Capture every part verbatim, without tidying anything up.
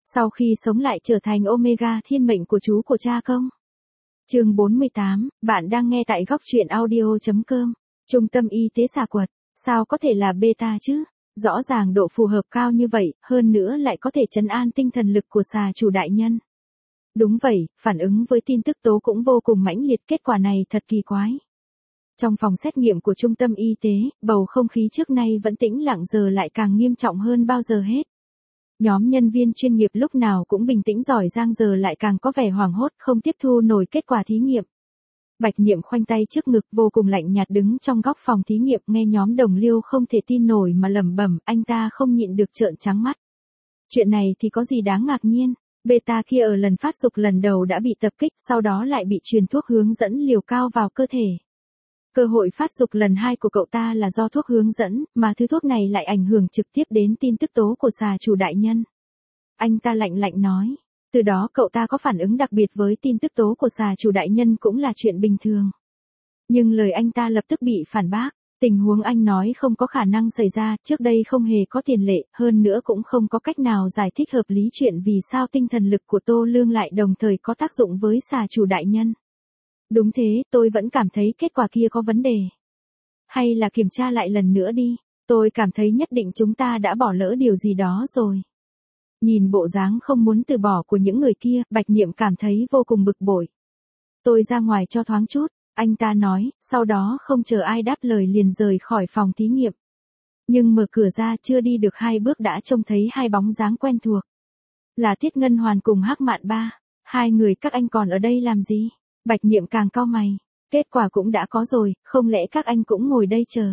Sau khi sống lại trở thành Omega thiên mệnh của chú của cha không? Chương bốn mươi tám, bạn đang nghe tại góc truyện audio chấm com. Trung tâm y tế xà quật, sao có thể là beta chứ? Rõ ràng độ phù hợp cao như vậy, hơn nữa lại có thể trấn an tinh thần lực của xà chủ đại nhân. Đúng vậy, phản ứng với tin tức tố cũng vô cùng mãnh liệt, kết quả này thật kỳ quái. Trong phòng xét nghiệm của trung tâm y tế, bầu không khí trước nay vẫn tĩnh lặng giờ lại càng nghiêm trọng hơn bao giờ hết. Nhóm nhân viên chuyên nghiệp lúc nào cũng bình tĩnh giỏi giang giờ lại càng có vẻ hoảng hốt không tiếp thu nổi kết quả thí nghiệm. Bạch Niệm khoanh tay trước ngực vô cùng lạnh nhạt đứng trong góc phòng thí nghiệm nghe nhóm đồng liêu không thể tin nổi mà lẩm bẩm, anh ta không nhịn được trợn trắng mắt. Chuyện này thì có gì đáng ngạc nhiên, beta kia ở lần phát dục lần đầu đã bị tập kích sau đó lại bị truyền thuốc hướng dẫn liều cao vào cơ thể. Cơ hội phát dục lần hai của cậu ta là do thuốc hướng dẫn, mà thứ thuốc này lại ảnh hưởng trực tiếp đến tin tức tố của xà chủ đại nhân. Anh ta lạnh lạnh nói, từ đó cậu ta có phản ứng đặc biệt với tin tức tố của xà chủ đại nhân cũng là chuyện bình thường. Nhưng lời anh ta lập tức bị phản bác, tình huống anh nói không có khả năng xảy ra, trước đây không hề có tiền lệ, hơn nữa cũng không có cách nào giải thích hợp lý chuyện vì sao tinh thần lực của Tô Lương lại đồng thời có tác dụng với xà chủ đại nhân. Đúng thế, tôi vẫn cảm thấy kết quả kia có vấn đề. Hay là kiểm tra lại lần nữa đi, tôi cảm thấy nhất định chúng ta đã bỏ lỡ điều gì đó rồi. Nhìn bộ dáng không muốn từ bỏ của những người kia, Bạch Niệm cảm thấy vô cùng bực bội. Tôi ra ngoài cho thoáng chút, anh ta nói, sau đó không chờ ai đáp lời liền rời khỏi phòng thí nghiệm. Nhưng mở cửa ra chưa đi được hai bước đã trông thấy hai bóng dáng quen thuộc. Là Tiết Ngân Hoàn cùng Hắc Mạn Ba, hai người các anh còn ở đây làm gì? Bạch Niệm càng cau mày, kết quả cũng đã có rồi, không lẽ các anh cũng ngồi đây chờ?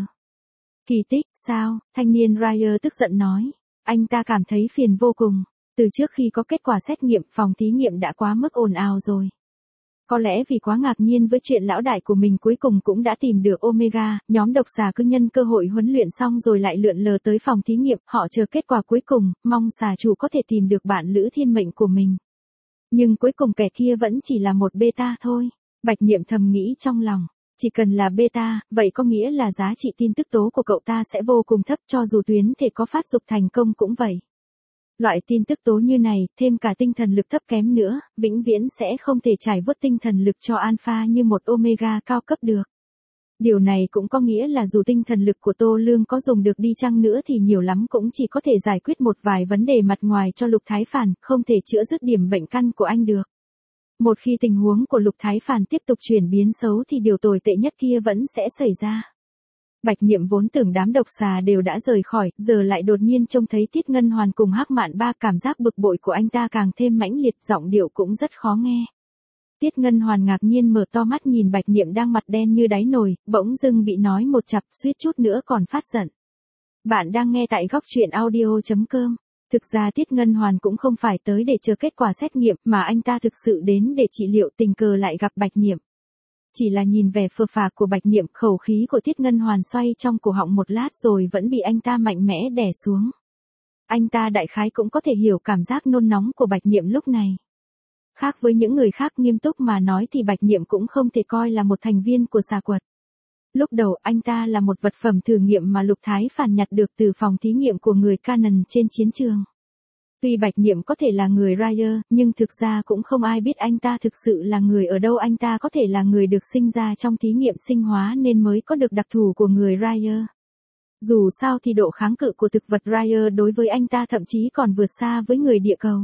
Kỳ tích, sao? Thanh niên Ryer tức giận nói. Anh ta cảm thấy phiền vô cùng, từ trước khi có kết quả xét nghiệm phòng thí nghiệm đã quá mức ồn ào rồi. Có lẽ vì quá ngạc nhiên với chuyện lão đại của mình cuối cùng cũng đã tìm được Omega, nhóm độc xà cứ nhân cơ hội huấn luyện xong rồi lại lượn lờ tới phòng thí nghiệm, họ chờ kết quả cuối cùng, mong xà chủ có thể tìm được bạn lữ thiên mệnh của mình. Nhưng cuối cùng kẻ kia vẫn chỉ là một beta thôi, Bạch Niệm thầm nghĩ trong lòng, chỉ cần là beta, vậy có nghĩa là giá trị tin tức tố của cậu ta sẽ vô cùng thấp cho dù tuyến thể có phát dục thành công cũng vậy. Loại tin tức tố như này, thêm cả tinh thần lực thấp kém nữa, vĩnh viễn sẽ không thể trải vớt tinh thần lực cho alpha như một omega cao cấp được. Điều này cũng có nghĩa là dù tinh thần lực của Tô Lương có dùng được đi chăng nữa thì nhiều lắm cũng chỉ có thể giải quyết một vài vấn đề mặt ngoài cho Lục Thái Phản, không thể chữa dứt điểm bệnh căn của anh được. Một khi tình huống của Lục Thái Phản tiếp tục chuyển biến xấu thì điều tồi tệ nhất kia vẫn sẽ xảy ra. Bạch Niệm vốn tưởng đám độc xà đều đã rời khỏi, giờ lại đột nhiên trông thấy Tiết Ngân Hoàn cùng Hắc Mạn Ba, cảm giác bực bội của anh ta càng thêm mãnh liệt, giọng điệu cũng rất khó nghe. Tiết Ngân Hoàn ngạc nhiên mở to mắt nhìn Bạch Niệm đang mặt đen như đáy nồi, bỗng dưng bị nói một chặp, suýt chút nữa còn phát giận. Bạn đang nghe tại góc truyện audio chấm com. Thực ra Tiết Ngân Hoàn cũng không phải tới để chờ kết quả xét nghiệm mà anh ta thực sự đến để trị liệu, tình cờ lại gặp Bạch Niệm. Chỉ là nhìn vẻ phờ phạc của Bạch Niệm, khẩu khí của Tiết Ngân Hoàn xoay trong cổ họng một lát rồi vẫn bị anh ta mạnh mẽ đè xuống. Anh ta đại khái cũng có thể hiểu cảm giác nôn nóng của Bạch Niệm lúc này. Khác với những người khác, nghiêm túc mà nói thì Bạch Niệm cũng không thể coi là một thành viên của xà quật. Lúc đầu anh ta là một vật phẩm thử nghiệm mà Lục Thái Phản nhặt được từ phòng thí nghiệm của người Canaan trên chiến trường. Tuy Bạch Niệm có thể là người Ryer, nhưng thực ra cũng không ai biết anh ta thực sự là người ở đâu. Anh ta có thể là người được sinh ra trong thí nghiệm sinh hóa nên mới có được đặc thù của người Ryer. Dù sao thì độ kháng cự của thực vật Ryer đối với anh ta thậm chí còn vượt xa với người địa cầu.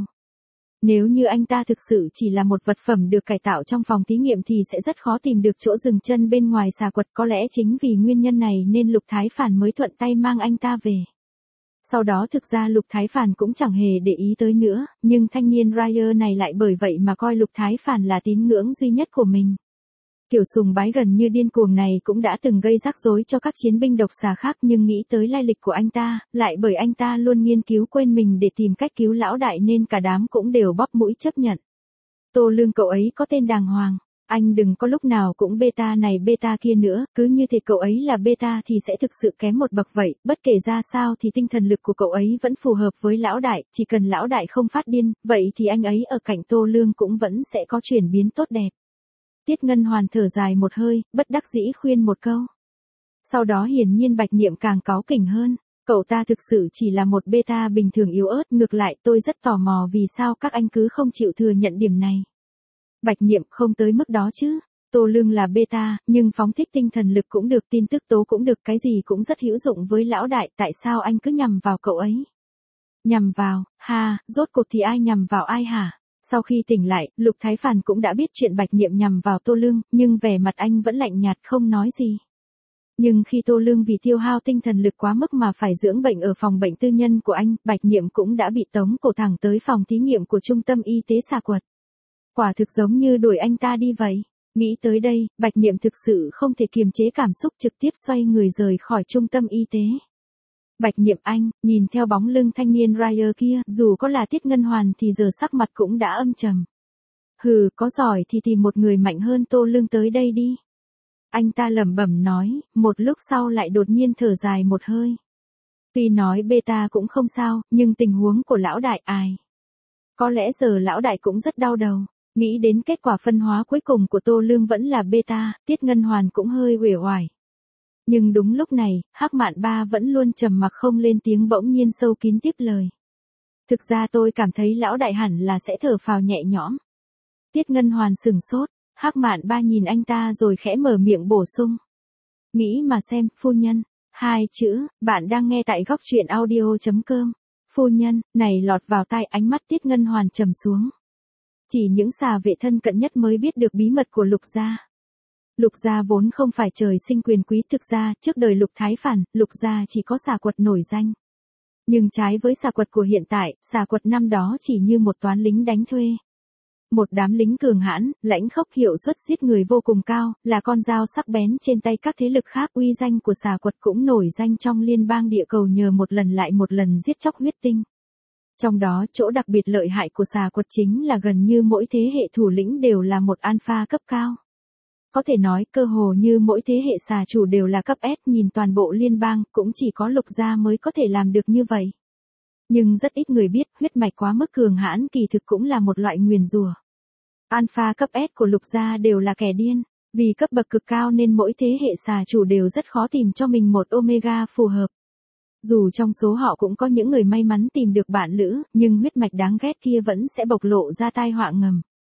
Nếu như anh ta thực sự chỉ là một vật phẩm được cải tạo trong phòng thí nghiệm thì sẽ rất khó tìm được chỗ dừng chân bên ngoài xà quật, có lẽ chính vì nguyên nhân này nên Lục Thái Phản mới thuận tay mang anh ta về. Sau đó thực ra Lục Thái Phản cũng chẳng hề để ý tới nữa, nhưng thanh niên Ryer này lại bởi vậy mà coi Lục Thái Phản là tín ngưỡng duy nhất của mình. Kiểu sùng bái gần như điên cuồng này cũng đã từng gây rắc rối cho các chiến binh độc xà khác, nhưng nghĩ tới lai lịch của anh ta, lại bởi anh ta luôn nghiên cứu quên mình để tìm cách cứu lão đại nên cả đám cũng đều bóp mũi chấp nhận. Tô Lương cậu ấy có tên đàng hoàng, anh đừng có lúc nào cũng beta này beta kia nữa, cứ như thế cậu ấy là beta thì sẽ thực sự kém một bậc vậy, bất kể ra sao thì tinh thần lực của cậu ấy vẫn phù hợp với lão đại, chỉ cần lão đại không phát điên, vậy thì anh ấy ở cạnh Tô Lương cũng vẫn sẽ có chuyển biến tốt đẹp. Tiết Ngân Hoàn thở dài một hơi, bất đắc dĩ khuyên một câu. Sau đó hiển nhiên Bạch Niệm càng cáu kỉnh hơn, Cậu ta thực sự chỉ là một beta bình thường yếu ớt, ngược lại tôi rất tò mò vì sao các anh cứ không chịu thừa nhận điểm này. Bạch Niệm, không tới mức đó chứ. Tô Lương là beta, nhưng phóng thích tinh thần lực cũng được, tin tức tố cũng được, cái gì cũng rất hữu dụng với lão đại, tại sao anh cứ nhằm vào cậu ấy? Nhằm vào, ha, rốt cuộc thì ai nhằm vào ai hả? Sau khi tỉnh lại, Lục Thái Phàn cũng đã biết chuyện Bạch Niệm nhằm vào Tô Lương, nhưng vẻ mặt anh vẫn lạnh nhạt không nói gì. Nhưng khi Tô Lương vì tiêu hao tinh thần lực quá mức mà phải dưỡng bệnh ở phòng bệnh tư nhân của anh, Bạch Niệm cũng đã bị tống cổ thẳng tới phòng thí nghiệm của trung tâm y tế Xà Quật. Quả thực giống như đuổi anh ta đi vậy. Nghĩ tới đây, Bạch Niệm thực sự không thể kiềm chế cảm xúc, trực tiếp xoay người rời khỏi trung tâm y tế. Bạch Niệm anh, nhìn theo bóng lưng thanh niên Ryer kia, dù có là Tiết Ngân Hoàn thì giờ sắc mặt cũng đã âm trầm. Hừ, có giỏi thì tìm một người mạnh hơn Tô Lương tới đây đi. Anh ta lẩm bẩm nói, một lúc sau lại đột nhiên thở dài một hơi. Tuy nói beta cũng không sao, nhưng tình huống của lão đại ai? Có lẽ giờ lão đại cũng rất đau đầu. Nghĩ đến kết quả phân hóa cuối cùng của Tô Lương vẫn là beta, Tiết Ngân Hoàn cũng hơi uể oải. Nhưng đúng lúc này, Hắc Mạn Ba vẫn luôn trầm mặc không lên tiếng, bỗng nhiên sâu kín tiếp lời. Thực ra tôi cảm thấy lão đại hẳn là sẽ thở phào nhẹ nhõm. Tiết Ngân Hoàn sửng sốt, Hắc Mạn Ba nhìn anh ta rồi khẽ mở miệng bổ sung. Nghĩ mà xem, phu nhân, hai chữ, bạn đang nghe tại góc truyện audio chấm com. Phu nhân, này lọt vào tai, ánh mắt Tiết Ngân Hoàn trầm xuống. Chỉ những xà vệ thân cận nhất mới biết được bí mật của Lục gia. Lục gia vốn không phải trời sinh quyền quý, thực ra, trước đời Lục Thái Phản, Lục gia chỉ có Xà Quật nổi danh. Nhưng trái với Xà Quật của hiện tại, Xà Quật năm đó chỉ như một toán lính đánh thuê. Một đám lính cường hãn, lãnh khốc, hiệu suất giết người vô cùng cao, là con dao sắc bén trên tay các thế lực khác. Uy danh của Xà Quật cũng nổi danh trong liên bang địa cầu nhờ một lần lại một lần giết chóc huyết tinh. Trong đó, chỗ đặc biệt lợi hại của Xà Quật chính là gần như mỗi thế hệ thủ lĩnh đều là một alpha cấp cao. Có thể nói, cơ hồ như mỗi thế hệ xà chủ đều là cấp S, nhìn toàn bộ liên bang, cũng chỉ có Lục gia mới có thể làm được như vậy. Nhưng rất ít người biết, huyết mạch quá mức cường hãn kỳ thực cũng là một loại nguyền rủa. Alpha cấp S của Lục gia đều là kẻ điên, vì cấp bậc cực cao nên mỗi thế hệ xà chủ đều rất khó tìm cho mình một Omega phù hợp. Dù trong số họ cũng có những người may mắn tìm được bạn lữ, nhưng huyết mạch đáng ghét kia vẫn sẽ bộc lộ ra tai họa ngầm.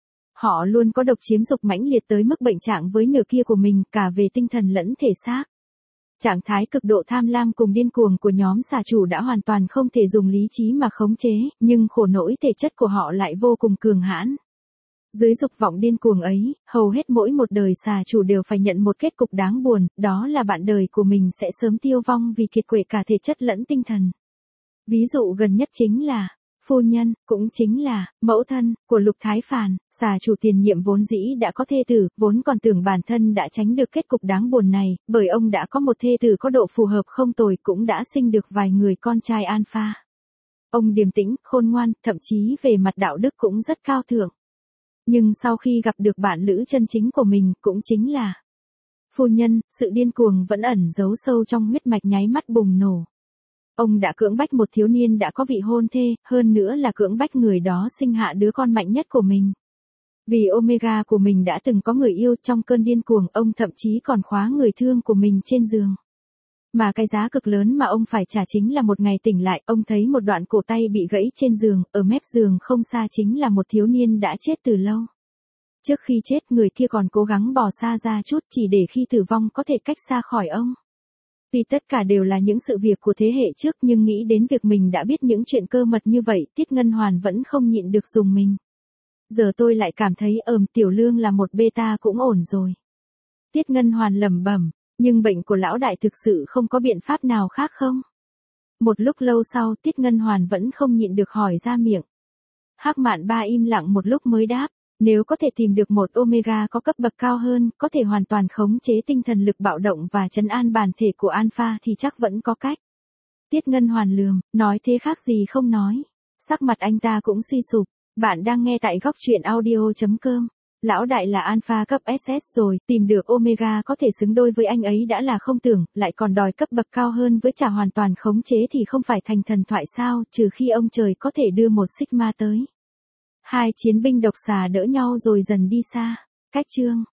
Họ luôn có độc chiếm dục mãnh liệt tới mức bệnh trạng với nửa kia của mình, cả về tinh thần lẫn thể xác. Trạng thái cực độ tham lam cùng điên cuồng của nhóm xà chủ đã hoàn toàn không thể dùng lý trí mà khống chế, nhưng khổ nỗi thể chất của họ lại vô cùng cường hãn. Dưới dục vọng điên cuồng ấy, hầu hết mỗi một đời xà chủ đều phải nhận một kết cục đáng buồn, đó là bạn đời của mình sẽ sớm tiêu vong vì kiệt quệ cả thể chất lẫn tinh thần. Ví dụ gần nhất chính là, phu nhân, cũng chính là, mẫu thân, của Lục Thái Phàn, xà chủ tiền nhiệm vốn dĩ đã có thê tử, vốn còn tưởng bản thân đã tránh được kết cục đáng buồn này, bởi ông đã có một thê tử có độ phù hợp không tồi, cũng đã sinh được vài người con trai alpha. Ông điềm tĩnh, khôn ngoan, thậm chí về mặt đạo đức cũng rất cao thượng. Nhưng sau khi gặp được bạn lữ chân chính của mình, cũng chính là phu nhân, sự điên cuồng vẫn ẩn giấu sâu trong huyết mạch nháy mắt bùng nổ. Ông đã cưỡng bách một thiếu niên đã có vị hôn thê, hơn nữa là cưỡng bách người đó sinh hạ đứa con mạnh nhất của mình. Vì Omega của mình đã từng có người yêu, trong cơn điên cuồng, ông thậm chí còn khóa người thương của mình trên giường. Mà cái giá cực lớn mà ông phải trả chính là một ngày tỉnh lại, ông thấy một đoạn cổ tay bị gãy trên giường, ở mép giường không xa chính là một thiếu niên đã chết từ lâu. Trước khi chết, người kia còn cố gắng bỏ xa ra chút chỉ để khi tử vong có thể cách xa khỏi ông. Tuy tất cả đều là những sự việc của thế hệ trước, nhưng nghĩ đến việc mình đã biết những chuyện cơ mật như vậy, Tiết Ngân Hoàn vẫn không nhịn được dùng mình. Giờ tôi lại cảm thấy ờm Tiểu Lương là một beta cũng ổn rồi. Tiết Ngân Hoàn lẩm bẩm, nhưng bệnh của lão đại thực sự không có biện pháp nào khác không? Một lúc lâu sau, Tiết Ngân Hoàn vẫn không nhịn được hỏi ra miệng. Hắc Mạn Ba im lặng một lúc mới đáp, nếu có thể tìm được một Omega có cấp bậc cao hơn, có thể hoàn toàn khống chế tinh thần lực bạo động và trấn an bản thể của Alpha thì chắc vẫn có cách. Tiết Ngân Hoàn lườm, nói thế khác gì không nói. Sắc mặt anh ta cũng suy sụp. Bạn đang nghe tại góc truyện audio chấm com. Lão đại là Alpha cấp ét ét rồi, tìm được Omega có thể xứng đôi với anh ấy đã là không tưởng, lại còn đòi cấp bậc cao hơn với trả hoàn toàn khống chế thì không phải thành thần thoại sao, trừ khi ông trời có thể đưa một Sigma tới. Hai chiến binh độc xà đỡ nhau rồi dần đi xa. Cách chương